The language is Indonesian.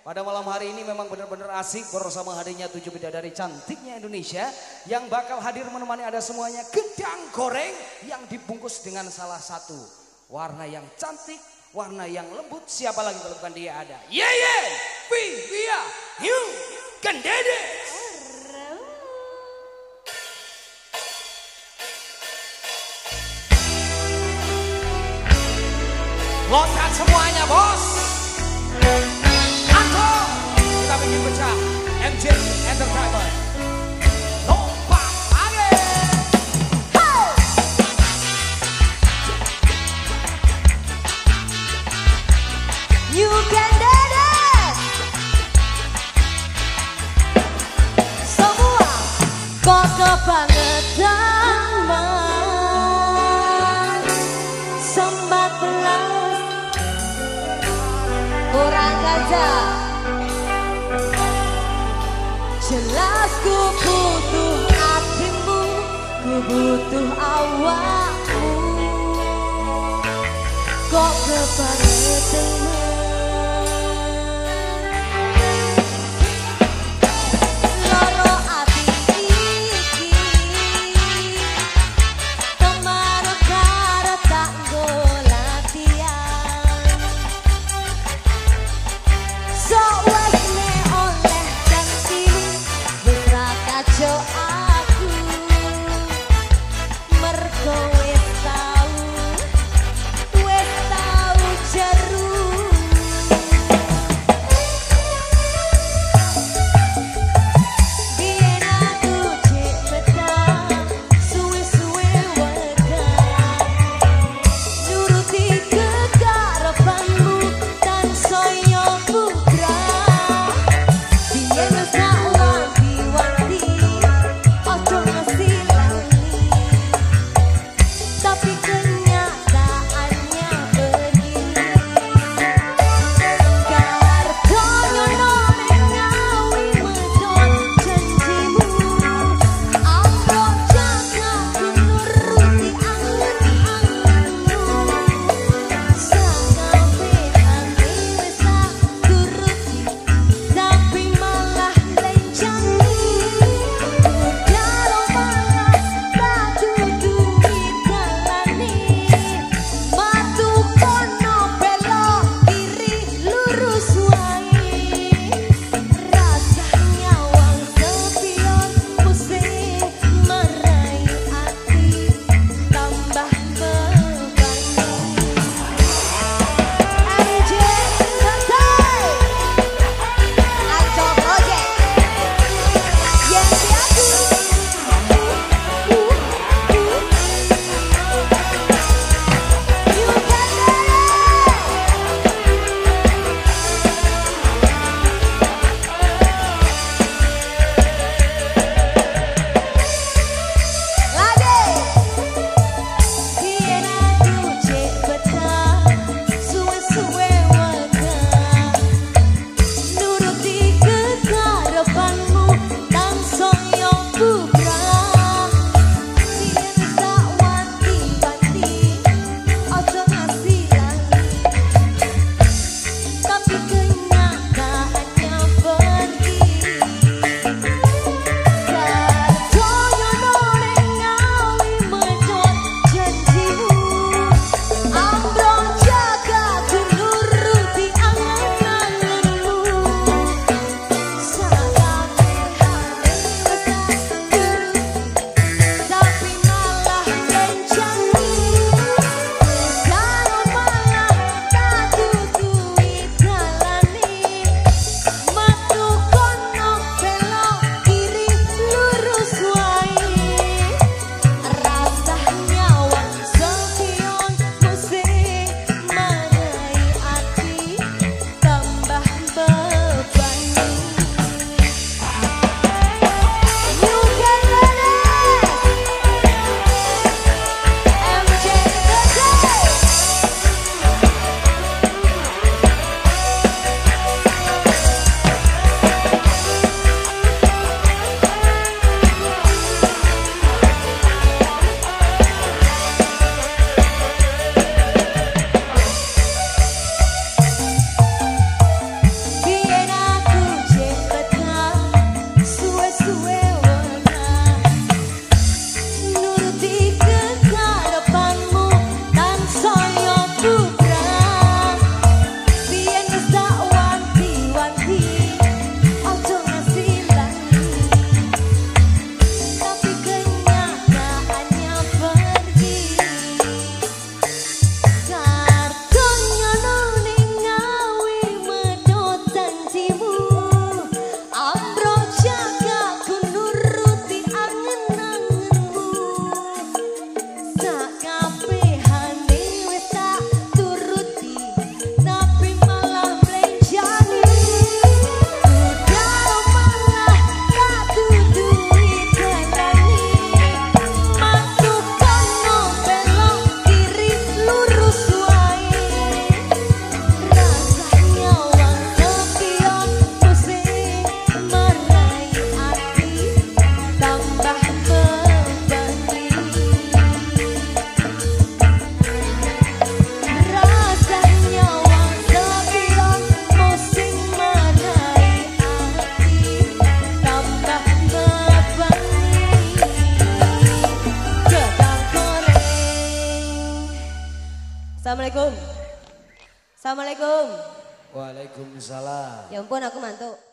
Pada malam hari ini memang benar-benar asik bersama hadirnya 7 bidadari cantiknya Indonesia yang bakal hadir menemani Anda semuanya gedang goreng yang dibungkus dengan salah satu warna yang cantik, warna yang lembut. Siapa lagi kalau bukan dia ada Yeyen Vivia New Kendedes. Loncat semuanya bos. Kita bikin pecah MJ Entertainment. Lompat angin. You can do this. Semua kok kebangetan man. Sembat belas orang gajah. Jelas ku butuh hatimu, ku butuh awakmu. Kok kebangetan loro ati iki kemaru karo tak golatian. So wes me oleh ganti wis ra kajo aku mergo wis tau jeru. Assalamualaikum. Assalamualaikum. Waalaikumsalam. Ya ampun aku mantuk.